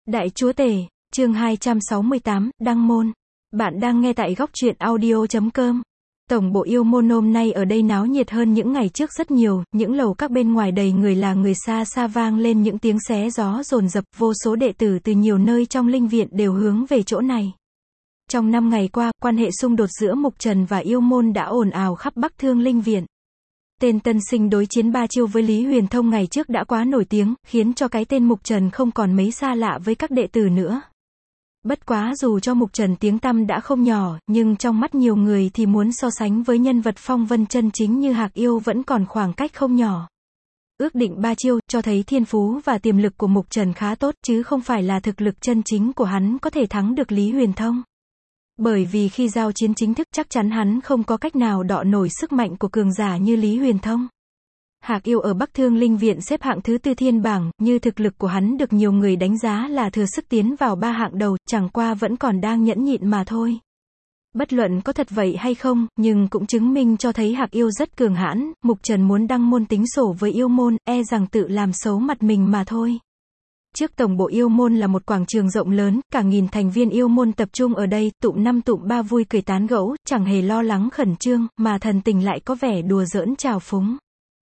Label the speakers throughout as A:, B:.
A: Đại Chúa Tể, chương 268, Đăng Môn. Bạn đang nghe tại góc truyện audio.com. Tổng bộ yêu môn hôm nay ở đây náo nhiệt hơn những ngày trước rất nhiều, những lầu các bên ngoài đầy người là người, xa xa vang lên những tiếng xé gió dồn dập, vô số đệ tử từ nhiều nơi trong linh viện đều hướng về chỗ này. Trong 5 ngày qua, quan hệ xung đột giữa Mục Trần và yêu môn đã ồn ào khắp Bắc Thương Linh Viện. Tên tân sinh đối chiến 3 chiêu với Lý Huyền Thông ngày trước đã quá nổi tiếng, khiến cho cái tên Mục Trần không còn mấy xa lạ với các đệ tử nữa. Bất quá dù cho Mục Trần tiếng tăm đã không nhỏ, nhưng trong mắt nhiều người thì muốn so sánh với nhân vật phong vân chân chính như Hạc Yêu vẫn còn khoảng cách không nhỏ. Ước định 3 chiêu, cho thấy thiên phú và tiềm lực của Mục Trần khá tốt, chứ không phải là thực lực chân chính của hắn có thể thắng được Lý Huyền Thông. Bởi vì khi giao chiến chính thức chắc chắn hắn không có cách nào đọ nổi sức mạnh của cường giả như Lý Huyền Thông. Hạc Yêu ở Bắc Thương Linh Viện xếp hạng thứ 4 thiên bảng, như thực lực của hắn được nhiều người đánh giá là thừa sức tiến vào 3 hạng đầu, chẳng qua vẫn còn đang nhẫn nhịn mà thôi. Bất luận có thật vậy hay không, nhưng cũng chứng minh cho thấy Hạc Yêu rất cường hãn. Mục Trần muốn đăng môn tính sổ với yêu môn, e rằng tự làm xấu mặt mình mà thôi. Trước tổng bộ yêu môn là một quảng trường rộng lớn, cả nghìn thành viên yêu môn tập trung ở đây, tụm 5 tụm 3 vui cười tán gẫu, chẳng hề lo lắng khẩn trương, mà thần tình lại có vẻ đùa giỡn trào phúng.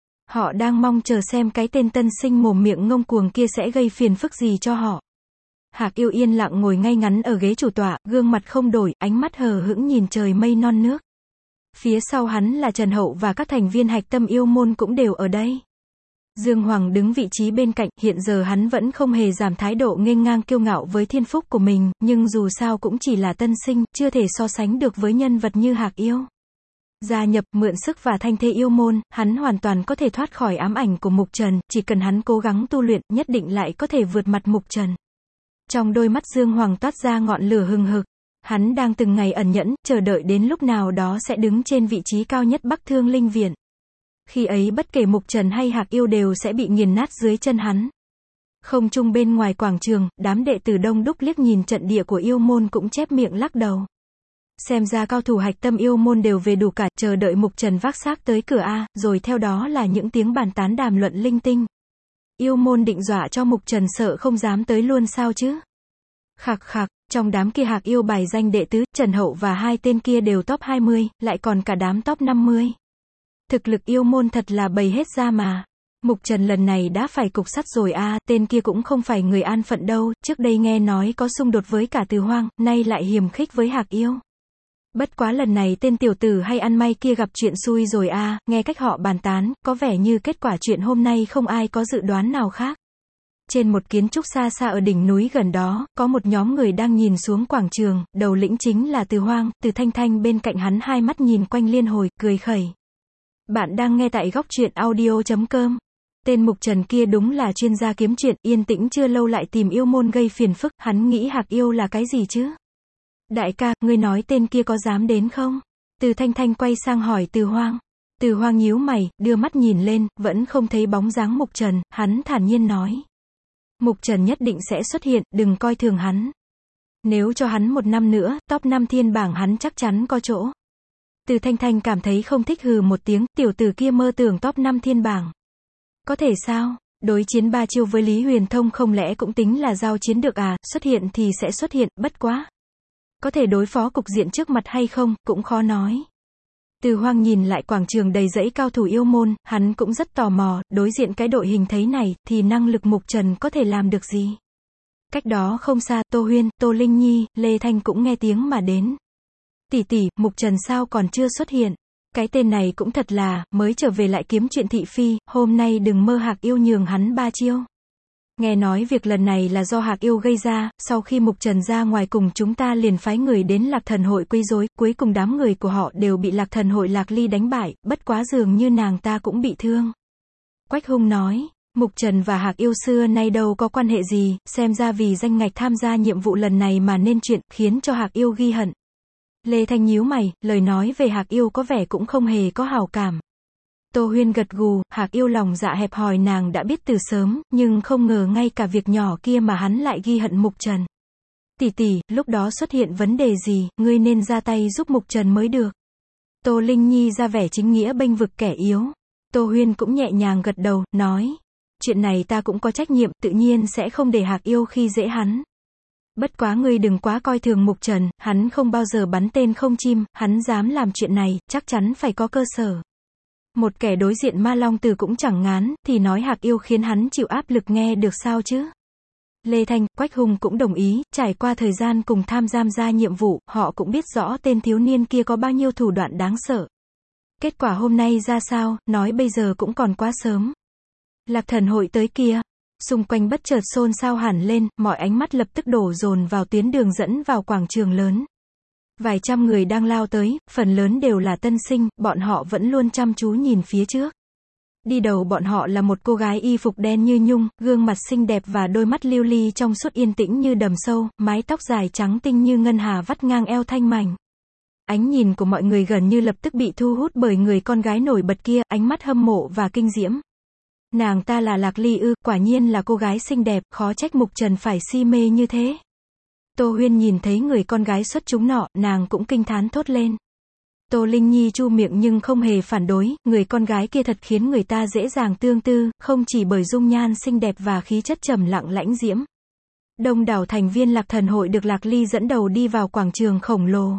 A: Họ đang mong chờ xem cái tên tân sinh mồm miệng ngông cuồng kia sẽ gây phiền phức gì cho họ. Hạc Yêu yên lặng ngồi ngay ngắn ở ghế chủ tọa, gương mặt không đổi, ánh mắt hờ hững nhìn trời mây non nước. Phía sau hắn là Trần Hậu và các thành viên hạch tâm yêu môn cũng đều ở đây. Dương Hoàng đứng vị trí bên cạnh, hiện giờ hắn vẫn không hề giảm thái độ nghênh ngang kiêu ngạo với thiên phúc của mình, nhưng dù sao cũng chỉ là tân sinh, chưa thể so sánh được với nhân vật như Hạc Yêu. Gia nhập, mượn sức và thanh thế yêu môn, hắn hoàn toàn có thể thoát khỏi ám ảnh của Mục Trần, chỉ cần hắn cố gắng tu luyện, nhất định lại có thể vượt mặt Mục Trần. Trong đôi mắt Dương Hoàng toát ra ngọn lửa hừng hực. Hắn đang từng ngày ẩn nhẫn, chờ đợi đến lúc nào đó sẽ đứng trên vị trí cao nhất Bắc Thương Linh Viện. Khi ấy bất kể Mục Trần hay Hạc Yêu đều sẽ bị nghiền nát dưới chân hắn. Không trung bên ngoài quảng trường, đám đệ tử đông đúc liếc nhìn trận địa của yêu môn cũng chép miệng lắc đầu. Xem ra cao thủ hạch tâm yêu môn đều về đủ cả, chờ đợi Mục Trần vác xác tới cửa a, rồi theo đó là những tiếng bàn tán đàm luận linh tinh. Yêu môn định dọa cho Mục Trần sợ không dám tới luôn sao chứ? Khạc khạc, trong đám kia Hạc Yêu bài danh đệ tứ, Trần Hậu và hai tên kia đều top 20, lại còn cả đám top 50. Thực lực yêu môn thật là bày hết ra mà. Mục Trần lần này đã phải cục sắt rồi a, tên kia cũng không phải người an phận đâu, trước đây nghe nói có xung đột với cả Từ Hoang, nay lại hiềm khích với Hạc Yêu. Bất quá lần này tên tiểu tử hay ăn may kia gặp chuyện xui rồi a, nghe cách họ bàn tán, có vẻ như kết quả chuyện hôm nay không ai có dự đoán nào khác. Trên một kiến trúc xa xa ở đỉnh núi gần đó, có một nhóm người đang nhìn xuống quảng trường, đầu lĩnh chính là Từ Hoang, Từ Thanh Thanh bên cạnh hắn hai mắt nhìn quanh liên hồi, cười khẩy. Bạn đang nghe tại góc truyện audio.com. Tên Mục Trần kia đúng là chuyên gia kiếm chuyện, yên tĩnh chưa lâu lại tìm yêu môn gây phiền phức, hắn nghĩ Hạc Yêu là cái gì chứ? Đại ca, ngươi nói tên kia có dám đến không? Từ Thanh Thanh quay sang hỏi Từ Hoang. Từ Hoang nhíu mày, đưa mắt nhìn lên, vẫn không thấy bóng dáng Mục Trần, hắn thản nhiên nói. Mục Trần nhất định sẽ xuất hiện, đừng coi thường hắn. Nếu cho hắn 1 năm nữa, top 5 thiên bảng hắn chắc chắn có chỗ. Từ Thanh Thanh cảm thấy không thích, hừ một tiếng, tiểu tử kia mơ tưởng top 5 thiên bảng. Có thể sao? Đối chiến 3 chiêu với Lý Huyền Thông không lẽ cũng tính là giao chiến được à, xuất hiện thì sẽ xuất hiện, bất quá. Có thể đối phó cục diện trước mặt hay không, cũng khó nói. Từ Hoang nhìn lại quảng trường đầy rẫy cao thủ yêu môn, hắn cũng rất tò mò, đối diện cái đội hình thấy này, thì năng lực Mục Trần có thể làm được gì? Cách đó không xa, Tô Huyên, Tô Linh Nhi, Lê Thanh cũng nghe tiếng mà đến. Tỷ tỷ, Mục Trần sao còn chưa xuất hiện? Cái tên này cũng thật là, mới trở về lại kiếm chuyện thị phi, hôm nay đừng mơ Hạc Yêu nhường hắn 3 chiêu. Nghe nói việc lần này là do Hạc Yêu gây ra, sau khi Mục Trần ra ngoài cùng chúng ta liền phái người đến Lạc Thần hội quấy rối, cuối cùng đám người của họ đều bị Lạc Thần hội Lạc Ly đánh bại, bất quá dường như nàng ta cũng bị thương. Quách Hung nói, Mục Trần và Hạc Yêu xưa nay đâu có quan hệ gì, xem ra vì danh ngạch tham gia nhiệm vụ lần này mà nên chuyện, khiến cho Hạc Yêu ghi hận. Lê Thanh nhíu mày, lời nói về Hạc Yêu có vẻ cũng không hề có hảo cảm. Tô Huyên gật gù, Hạc Yêu lòng dạ hẹp hòi nàng đã biết từ sớm, nhưng không ngờ ngay cả việc nhỏ kia mà hắn lại ghi hận Mục Trần. Tỷ tỷ, lúc đó xuất hiện vấn đề gì, ngươi nên ra tay giúp Mục Trần mới được. Tô Linh Nhi ra vẻ chính nghĩa bênh vực kẻ yếu. Tô Huyên cũng nhẹ nhàng gật đầu, nói. Chuyện này ta cũng có trách nhiệm, tự nhiên sẽ không để Hạc Yêu khi dễ hắn. Bất quá ngươi đừng quá coi thường Mục Trần, hắn không bao giờ bắn tên không chim, hắn dám làm chuyện này, chắc chắn phải có cơ sở. Một kẻ đối diện Ma Long Từ cũng chẳng ngán, thì nói Hạc Yêu khiến hắn chịu áp lực nghe được sao chứ. Lê Thanh, Quách Hùng cũng đồng ý, trải qua thời gian cùng tham gia nhiệm vụ, họ cũng biết rõ tên thiếu niên kia có bao nhiêu thủ đoạn đáng sợ. Kết quả hôm nay ra sao, nói bây giờ cũng còn quá sớm. Lạc Thần hội tới kia. Xung quanh bất chợt xôn xao hẳn lên, mọi ánh mắt lập tức đổ dồn vào tuyến đường dẫn vào quảng trường lớn. Vài trăm người đang lao tới, phần lớn đều là tân sinh, bọn họ vẫn luôn chăm chú nhìn phía trước. Đi đầu bọn họ là một cô gái y phục đen như nhung, gương mặt xinh đẹp và đôi mắt lưu ly trong suốt yên tĩnh như đầm sâu, mái tóc dài trắng tinh như ngân hà vắt ngang eo thanh mảnh. Ánh nhìn của mọi người gần như lập tức bị thu hút bởi người con gái nổi bật kia, ánh mắt hâm mộ và kinh diễm. Nàng ta là Lạc Ly ư, quả nhiên là cô gái xinh đẹp, khó trách Mục Trần phải si mê như thế. Tô Huyên nhìn thấy người con gái xuất chúng nọ, nàng cũng kinh thán thốt lên. Tô Linh Nhi chu miệng nhưng không hề phản đối, người con gái kia thật khiến người ta dễ dàng tương tư, không chỉ bởi dung nhan xinh đẹp và khí chất trầm lặng lãnh diễm. Đông đảo thành viên Lạc Thần hội được Lạc Ly dẫn đầu đi vào quảng trường khổng lồ.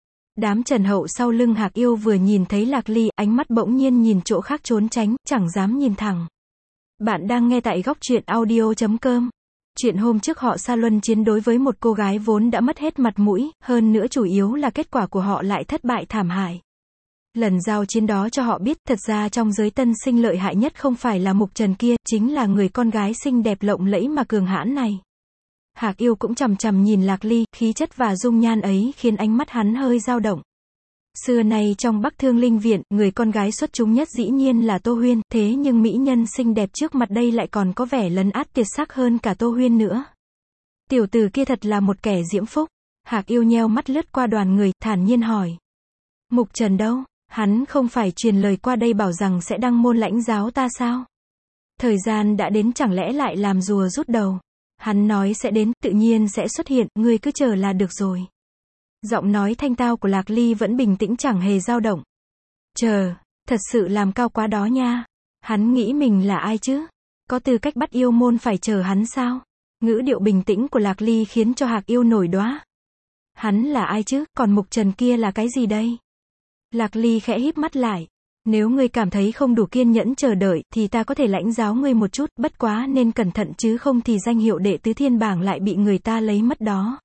A: Đám Trần Hậu sau lưng Hạc Yêu vừa nhìn thấy Lạc Ly, ánh mắt bỗng nhiên nhìn chỗ khác trốn tránh, chẳng dám nhìn thẳng. Bạn đang nghe tại góc truyện audio.com. Chuyện hôm trước họ Sa Luân chiến đối với một cô gái vốn đã mất hết mặt mũi, hơn nữa chủ yếu là kết quả của họ lại thất bại thảm hại. Lần giao chiến đó cho họ biết, thật ra trong giới tân sinh lợi hại nhất không phải là Mục Trần kia, chính là người con gái xinh đẹp lộng lẫy mà cường hãn này. Hạc Yêu cũng chằm chằm nhìn Lạc Ly, khí chất và dung nhan ấy khiến ánh mắt hắn hơi dao động. Xưa nay trong Bắc Thương Linh Viện, người con gái xuất chúng nhất dĩ nhiên là Tô Huyên, thế nhưng mỹ nhân xinh đẹp trước mặt đây lại còn có vẻ lấn át tuyệt sắc hơn cả Tô Huyên nữa. Tiểu tử kia thật là một kẻ diễm phúc. Hạc Yêu nheo mắt lướt qua đoàn người, thản nhiên hỏi. Mục Trần đâu? Hắn không phải truyền lời qua đây bảo rằng sẽ đăng môn lãnh giáo ta sao? Thời gian đã đến, chẳng lẽ lại làm rùa rút đầu? Hắn nói sẽ đến, tự nhiên sẽ xuất hiện, ngươi cứ chờ là được rồi. Giọng nói thanh tao của Lạc Ly vẫn bình tĩnh chẳng hề dao động. Chờ, thật sự làm cao quá đó nha. Hắn nghĩ mình là ai chứ? Có tư cách bắt yêu môn phải chờ hắn sao? Ngữ điệu bình tĩnh của Lạc Ly khiến cho Hạc Yêu nổi đoá. Hắn là ai chứ, còn Mục Trần kia là cái gì đây? Lạc Ly khẽ híp mắt lại. Nếu ngươi cảm thấy không đủ kiên nhẫn chờ đợi, thì ta có thể lãnh giáo ngươi một chút, bất quá nên cẩn thận chứ không thì danh hiệu đệ tứ thiên bảng lại bị người ta lấy mất đó.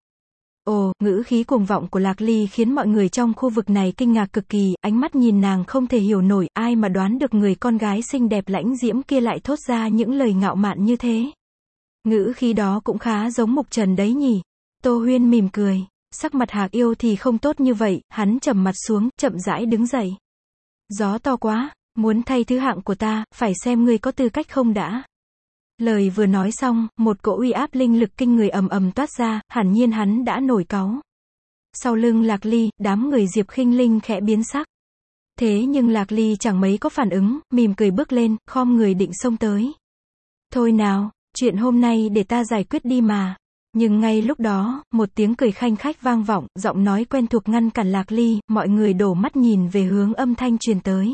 A: Ồ, ngữ khí cuồng vọng của Lạc Ly khiến mọi người trong khu vực này kinh ngạc cực kỳ, ánh mắt nhìn nàng không thể hiểu nổi, ai mà đoán được người con gái xinh đẹp lãnh diễm kia lại thốt ra những lời ngạo mạn như thế. Ngữ khí đó cũng khá giống Mục Trần đấy nhỉ. Tô Huyên mỉm cười, sắc mặt Hạc Yêu thì không tốt như vậy, hắn trầm mặt xuống, chậm rãi đứng dậy. Gió to quá, muốn thay thứ hạng của ta, phải xem ngươi có tư cách không đã. Lời vừa nói xong, một cỗ uy áp linh lực kinh người ầm ầm toát ra, hẳn nhiên hắn đã nổi cáu. Sau lưng Lạc Ly, đám người Diệp Khinh Linh khẽ biến sắc. Thế nhưng Lạc Ly chẳng mấy có phản ứng, mỉm cười bước lên, khom người định xông tới. Thôi nào, chuyện hôm nay để ta giải quyết đi mà. Nhưng ngay lúc đó, một tiếng cười khanh khách vang vọng, giọng nói quen thuộc ngăn cản Lạc Ly, mọi người đổ mắt nhìn về hướng âm thanh truyền tới.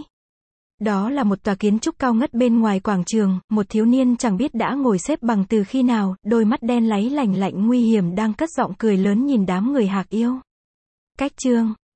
A: Đó là một tòa kiến trúc cao ngất bên ngoài quảng trường, một thiếu niên chẳng biết đã ngồi xếp bằng từ khi nào, đôi mắt đen láy lành lạnh nguy hiểm đang cất giọng cười lớn nhìn đám người Hạc Yêu. Cách chương